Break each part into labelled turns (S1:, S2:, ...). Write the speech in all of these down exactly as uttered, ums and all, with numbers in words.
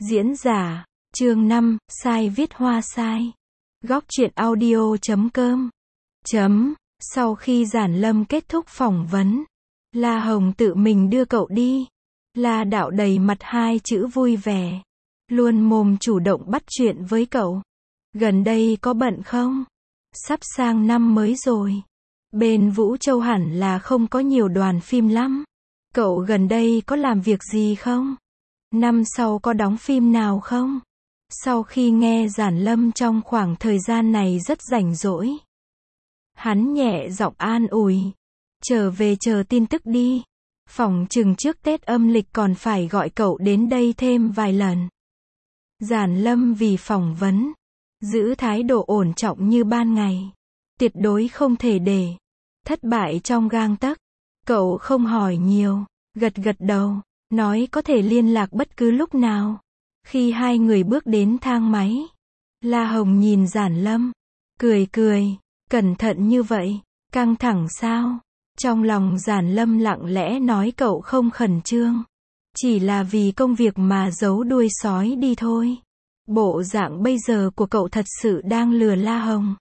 S1: Diễn giả, chương năm, sai viết hoa sai. Góc truyện audio chấm com. Chấm. Sau khi Giản Lâm kết thúc phỏng vấn, La Hồng tự mình đưa cậu đi. La Đạo đầy mặt hai chữ vui vẻ, luôn mồm chủ động bắt chuyện với cậu. Gần đây có bận không? Sắp sang năm mới rồi. Bên Vũ Châu hẳn là không có nhiều đoàn phim lắm. Cậu gần đây có làm việc gì không? Năm sau có đóng phim nào không? Sau khi nghe Giản Lâm trong khoảng thời gian này rất rảnh rỗi, hắn nhẹ giọng an ủi. Trở về chờ tin tức đi. Phỏng chừng trước Tết âm lịch còn phải gọi cậu đến đây thêm vài lần. Giản Lâm vì phỏng vấn, giữ thái độ ổn trọng như ban ngày. Tuyệt đối không thể để thất bại trong gang tấc. Cậu không hỏi nhiều, gật gật đầu, nói có thể liên lạc bất cứ lúc nào. Khi hai người bước đến thang máy, La Hồng nhìn Giản Lâm, cười cười, cẩn thận như vậy, căng thẳng sao? Trong lòng Giản Lâm lặng lẽ nói cậu không khẩn trương, chỉ là vì công việc mà giấu đuôi sói đi thôi. Bộ dạng bây giờ của cậu thật sự đang lừa La Hồng.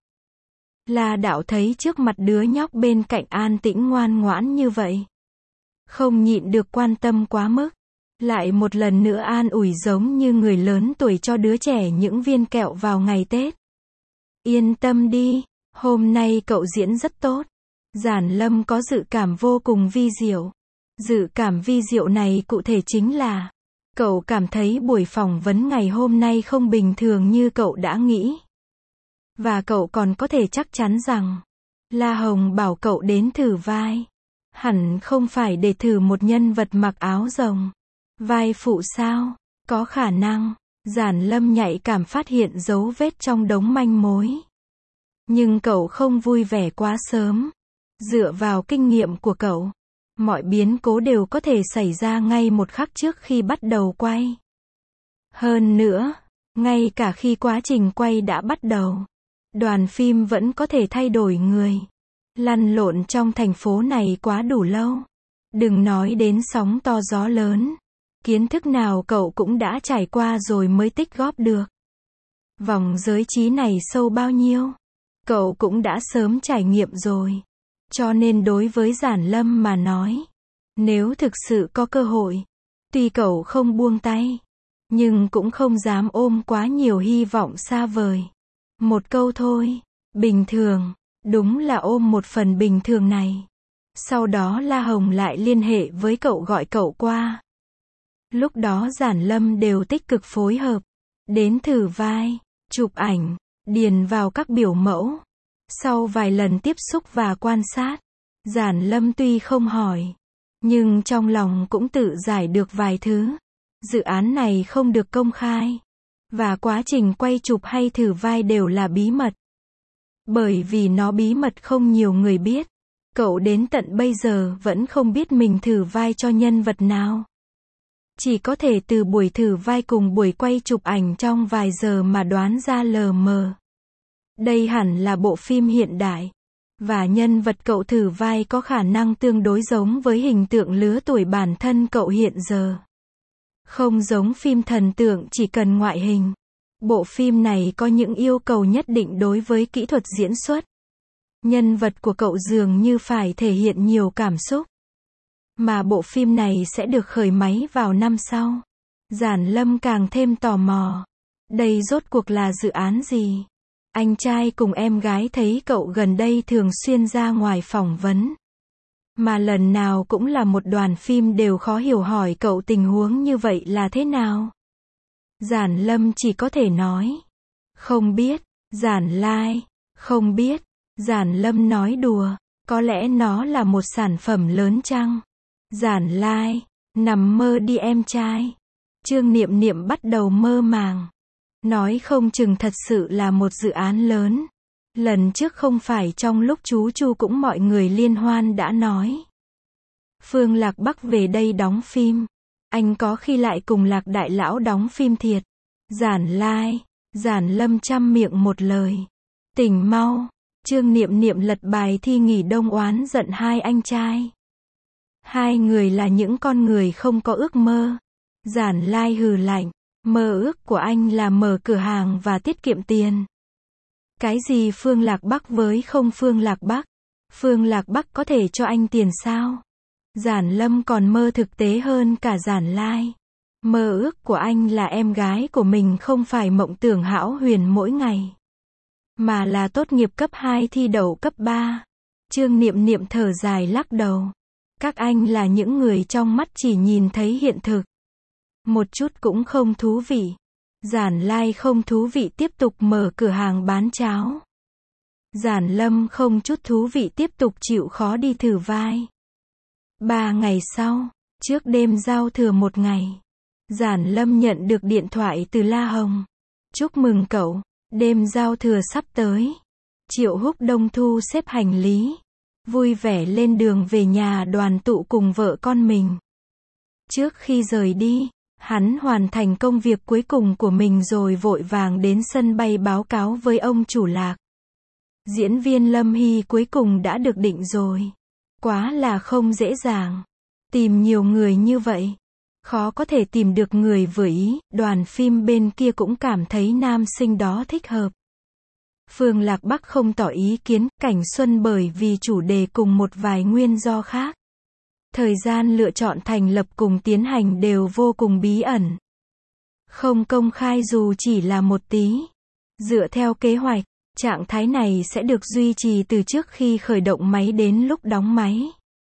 S1: La Đạo thấy trước mặt đứa nhóc bên cạnh an tĩnh ngoan ngoãn như vậy, không nhịn được quan tâm quá mức, lại một lần nữa an ủi giống như người lớn tuổi cho đứa trẻ những viên kẹo vào ngày Tết. Yên tâm đi, hôm nay cậu diễn rất tốt. Giản Lâm có dự cảm vô cùng vi diệu. Dự cảm vi diệu này cụ thể chính là, cậu cảm thấy buổi phỏng vấn ngày hôm nay không bình thường như cậu đã nghĩ. Và cậu còn có thể chắc chắn rằng, La Hồng bảo cậu đến thử vai. Hẳn không phải để thử một nhân vật mặc áo rồng. Vai phụ sao? Có khả năng. Giản Lâm nhạy cảm phát hiện dấu vết trong đống manh mối. Nhưng cậu không vui vẻ quá sớm. Dựa vào kinh nghiệm của cậu, mọi biến cố đều có thể xảy ra ngay một khắc trước khi bắt đầu quay. Hơn nữa, ngay cả khi quá trình quay đã bắt đầu, đoàn phim vẫn có thể thay đổi người. Lăn lộn trong thành phố này quá đủ lâu. Đừng nói đến sóng to gió lớn. Kiến thức nào cậu cũng đã trải qua rồi mới tích góp được. Vòng giới trí này sâu bao nhiêu, cậu cũng đã sớm trải nghiệm rồi. Cho nên đối với Giản Lâm mà nói, nếu thực sự có cơ hội, tuy cậu không buông tay, nhưng cũng không dám ôm quá nhiều hy vọng xa vời. Một câu thôi, bình thường, đúng là ôm một phần bình thường này. Sau đó La Hồng lại liên hệ với cậu gọi cậu qua. Lúc đó Giản Lâm đều tích cực phối hợp, đến thử vai, chụp ảnh, điền vào các biểu mẫu. Sau vài lần tiếp xúc và quan sát, Giản Lâm tuy không hỏi, nhưng trong lòng cũng tự giải được vài thứ. Dự án này không được công khai, và quá trình quay chụp hay thử vai đều là bí mật. Bởi vì nó bí mật không nhiều người biết, cậu đến tận bây giờ vẫn không biết mình thử vai cho nhân vật nào. Chỉ có thể từ buổi thử vai cùng buổi quay chụp ảnh trong vài giờ mà đoán ra lờ mờ. Đây hẳn là bộ phim hiện đại, và nhân vật cậu thử vai có khả năng tương đối giống với hình tượng lứa tuổi bản thân cậu hiện giờ. Không giống phim thần tượng chỉ cần ngoại hình. Bộ phim này có những yêu cầu nhất định đối với kỹ thuật diễn xuất. Nhân vật của cậu dường như phải thể hiện nhiều cảm xúc. Mà bộ phim này sẽ được khởi máy vào năm sau. Giản Lâm càng thêm tò mò. Đây rốt cuộc là dự án gì? Anh trai cùng em gái thấy cậu gần đây thường xuyên ra ngoài phỏng vấn. Mà lần nào cũng là một đoàn phim đều khó hiểu hỏi cậu tình huống như vậy là thế nào? Giản Lâm chỉ có thể nói. Không biết. Giản Lai. Không biết. Giản Lâm nói đùa. Có lẽ nó là một sản phẩm lớn chăng? Giản Lai. Nằm mơ đi em trai. Trương Niệm Niệm bắt đầu mơ màng. Nói không chừng thật sự là một dự án lớn. Lần trước không phải trong lúc chú Chu cũng mọi người liên hoan đã nói. Phương Lạc Bắc về đây đóng phim. Anh có khi lại cùng Lạc Đại Lão đóng phim thiệt. Giản Lai. Giản Lâm chăm miệng một lời. Tỉnh mau. Trương Niệm Niệm lật bài thi nghỉ đông oán giận hai anh trai. Hai người là những con người không có ước mơ. Giản Lai hừ lạnh. Mơ ước của anh là mở cửa hàng và tiết kiệm tiền. Cái gì Phương Lạc Bắc với không Phương Lạc Bắc? Phương Lạc Bắc có thể cho anh tiền sao? Giản Lâm còn mơ thực tế hơn cả Giản Lai. Mơ ước của anh là em gái của mình không phải mộng tưởng hão huyền mỗi ngày, mà là tốt nghiệp cấp hai thi đậu cấp ba. Trương Niệm Niệm thở dài lắc đầu. Các anh là những người trong mắt chỉ nhìn thấy hiện thực. Một chút cũng không thú vị. Giản Lai không thú vị tiếp tục mở cửa hàng bán cháo. Giản Lâm không chút thú vị tiếp tục chịu khó đi thử vai. Ba ngày sau, trước đêm giao thừa một ngày, Giản Lâm nhận được điện thoại từ La Hồng. Chúc mừng cậu, đêm giao thừa sắp tới. Triệu Húc Đông thu xếp hành lý, vui vẻ lên đường về nhà đoàn tụ cùng vợ con mình. Trước khi rời đi, hắn hoàn thành công việc cuối cùng của mình rồi vội vàng đến sân bay báo cáo với ông chủ Lạc. Diễn viên Lâm Hy cuối cùng đã được định rồi. Quá là không dễ dàng. Tìm nhiều người như vậy, khó có thể tìm được người vừa ý. Đoàn phim bên kia cũng cảm thấy nam sinh đó thích hợp. Phương Lạc Bắc không tỏ ý kiến, Cảnh Xuân bởi vì chủ đề cùng một vài nguyên do khác. Thời gian lựa chọn thành lập cùng tiến hành đều vô cùng bí ẩn. Không công khai dù chỉ là một tí. Dựa theo kế hoạch, trạng thái này sẽ được duy trì từ trước khi khởi động máy đến lúc đóng máy.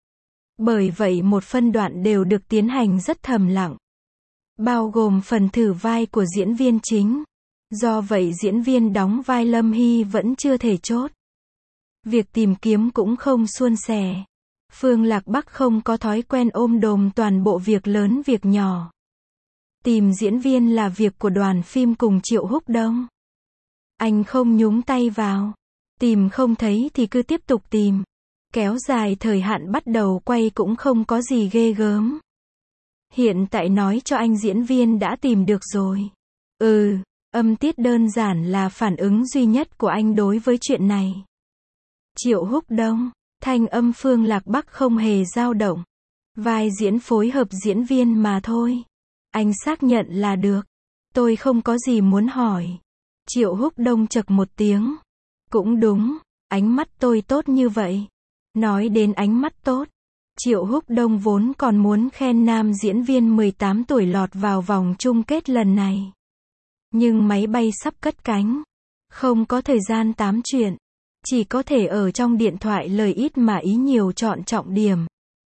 S1: Bởi vậy một phân đoạn đều được tiến hành rất thầm lặng, bao gồm phần thử vai của diễn viên chính. Do vậy diễn viên đóng vai Lâm Hy vẫn chưa thể chốt. Việc tìm kiếm cũng không suôn sẻ. Phương Lạc Bắc không có thói quen ôm đồm toàn bộ việc lớn việc nhỏ. Tìm diễn viên là việc của đoàn phim cùng Triệu Húc Đông. Anh không nhúng tay vào. Tìm không thấy thì cứ tiếp tục tìm. Kéo dài thời hạn bắt đầu quay cũng không có gì ghê gớm. Hiện tại nói cho anh diễn viên đã tìm được rồi. Ừ, âm tiết đơn giản là phản ứng duy nhất của anh đối với chuyện này. Triệu Húc Đông, thanh âm Phương Lạc Bắc không hề dao động. Vai diễn phối hợp diễn viên mà thôi. Anh xác nhận là được. Tôi không có gì muốn hỏi. Triệu Húc Đông chậc một tiếng. Cũng đúng, ánh mắt tôi tốt như vậy. Nói đến ánh mắt tốt, Triệu Húc Đông vốn còn muốn khen nam diễn viên mười tám tuổi lọt vào vòng chung kết lần này. Nhưng máy bay sắp cất cánh, không có thời gian tám chuyện, chỉ có thể ở trong điện thoại lời ít mà ý nhiều chọn trọng điểm.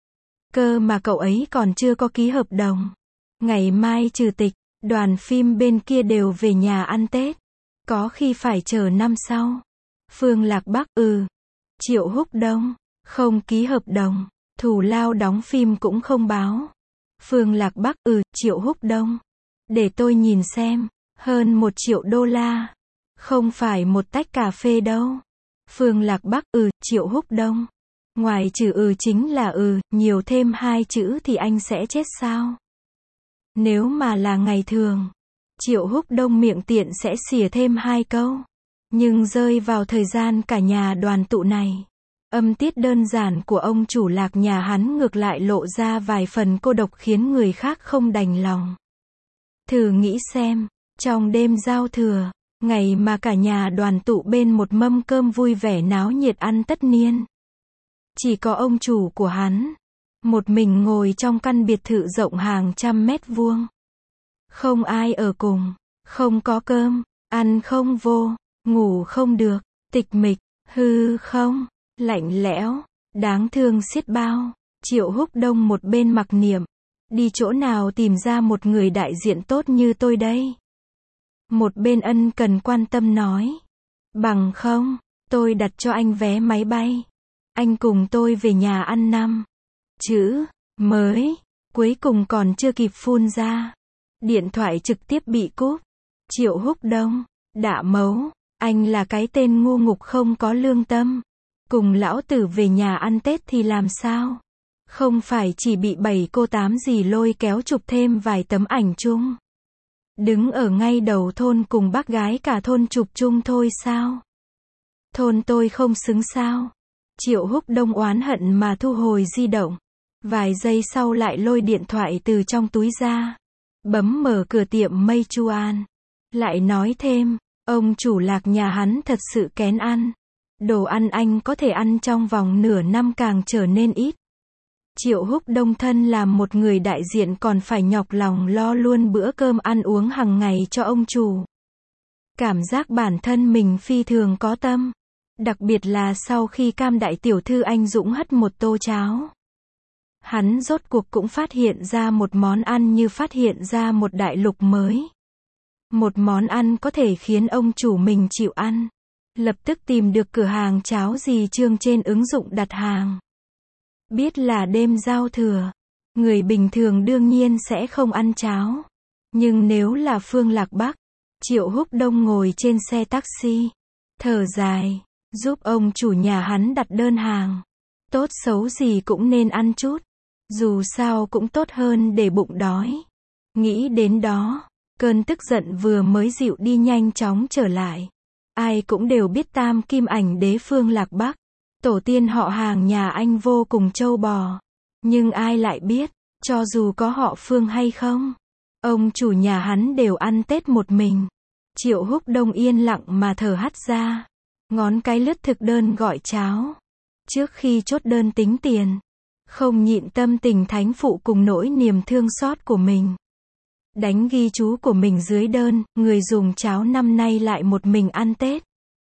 S1: Cơ mà cậu ấy còn chưa có ký hợp đồng. Ngày mai trừ tịch, đoàn phim bên kia đều về nhà ăn Tết. Có khi phải chờ năm sau. Phương Lạc Bắc, ừ. Triệu Húc Đông, không ký hợp đồng, thù lao đóng phim cũng không báo. Phương Lạc Bắc, ừ. Triệu Húc Đông, để tôi nhìn xem, hơn một triệu đô la. Không phải một tách cà phê đâu. Phương Lạc Bắc, ừ. Triệu Húc Đông, ngoài trừ ừ chính là ừ, nhiều thêm hai chữ thì anh sẽ chết sao? Nếu mà là ngày thường, Triệu Húc Đông miệng tiện sẽ xỉa thêm hai câu. Nhưng rơi vào thời gian cả nhà đoàn tụ này, âm tiết đơn giản của ông chủ Lạc nhà hắn ngược lại lộ ra vài phần cô độc khiến người khác không đành lòng. Thử nghĩ xem, trong đêm giao thừa, ngày mà cả nhà đoàn tụ bên một mâm cơm vui vẻ náo nhiệt ăn tất niên. Chỉ có ông chủ của hắn, một mình ngồi trong căn biệt thự rộng hàng trăm mét vuông. Không ai ở cùng, không có cơm, ăn không vô, ngủ không được, tịch mịch, hư không, lạnh lẽo, đáng thương xiết bao. Triệu Húc Đông một bên mặc niệm, đi chỗ nào tìm ra một người đại diện tốt như tôi đây? Một bên ân cần quan tâm nói, bằng không, tôi đặt cho anh vé máy bay. Anh cùng tôi về nhà ăn năm. Chữ, mới, cuối cùng còn chưa kịp phun ra. Điện thoại trực tiếp bị cúp. Triệu Húc Đông, đạ mấu, anh là cái tên ngu ngục không có lương tâm. Cùng lão tử về nhà ăn Tết thì làm sao? Không phải chỉ bị bảy cô tám gì lôi kéo chụp thêm vài tấm ảnh chung. Đứng ở ngay đầu thôn cùng bác gái cả thôn chụp chung thôi sao? Thôn tôi không xứng sao? Triệu Húc Đông oán hận mà thu hồi di động. Vài giây sau lại lôi điện thoại từ trong túi ra. bấm mở cửa tiệm mây Chu An. Lại nói thêm, ông chủ Lạc nhà hắn thật sự kén ăn. Đồ ăn anh có thể ăn trong vòng nửa năm càng trở nên ít. Triệu Húc Đông thân làm một người đại diện còn phải nhọc lòng lo luôn bữa cơm ăn uống hàng ngày cho ông chủ. Cảm giác bản thân mình phi thường có tâm. Đặc biệt là sau khi Cam đại tiểu thư anh dũng hất một tô cháo. Hắn rốt cuộc cũng phát hiện ra một món ăn như phát hiện ra một đại lục mới. Một món ăn có thể khiến ông chủ mình chịu ăn. Lập tức tìm được cửa hàng cháo dì Trương trên ứng dụng đặt hàng. Biết là đêm giao thừa, người bình thường đương nhiên sẽ không ăn cháo. Nhưng nếu là Phương Lạc Bắc, Triệu Húc Đông ngồi trên xe taxi, thở dài, giúp ông chủ nhà hắn đặt đơn hàng. Tốt xấu gì cũng nên ăn chút. Dù sao cũng tốt hơn để bụng đói. Nghĩ đến đó, cơn tức giận vừa mới dịu đi nhanh chóng trở lại. Ai cũng đều biết Tam Kim Ảnh Đế Phương Lạc Bắc. Tổ tiên họ hàng nhà anh vô cùng trâu bò. Nhưng ai lại biết, cho dù có họ Phương hay không, ông chủ nhà hắn đều ăn Tết một mình. Triệu Húc Đông yên lặng mà thở hắt ra. Ngón cái lướt thực đơn gọi cháo. Trước khi chốt đơn tính tiền, không nhịn tâm tình thánh phụ cùng nỗi niềm thương xót của mình. Đánh ghi chú của mình dưới đơn, người dùng cháo năm nay lại một mình ăn Tết.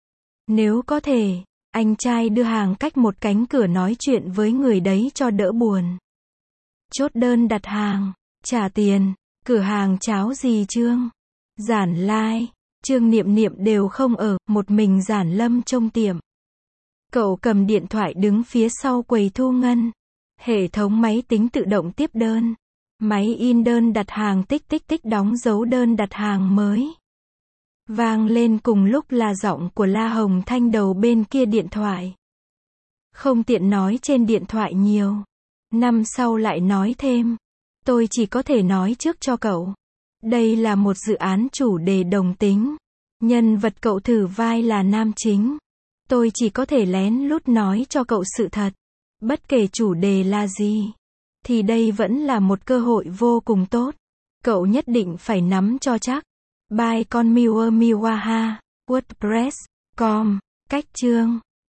S1: Nếu có thể, anh trai đưa hàng cách một cánh cửa nói chuyện với người đấy cho đỡ buồn. Chốt đơn đặt hàng, trả tiền, cửa hàng cháo dì Trương. Giản Lai, Trương Niệm Niệm đều không ở, một mình Giản Lâm trông tiệm. Cậu cầm điện thoại đứng phía sau quầy thu ngân. Hệ thống máy tính tự động tiếp đơn. Máy in đơn đặt hàng tích tích tích đóng dấu đơn đặt hàng mới. Vang lên cùng lúc là giọng của La Hồng Thanh đầu bên kia điện thoại. Không tiện nói trên điện thoại nhiều. Năm sau lại nói thêm. Tôi chỉ có thể nói trước cho cậu. Đây là một dự án chủ đề đồng tính. Nhân vật cậu thử vai là nam chính. Tôi chỉ có thể lén lút nói cho cậu sự thật. Bất kể chủ đề là gì, thì đây vẫn là một cơ hội vô cùng tốt. Cậu nhất định phải nắm cho chắc. By con Miwa Miwaha, WordPress, com, cách chương.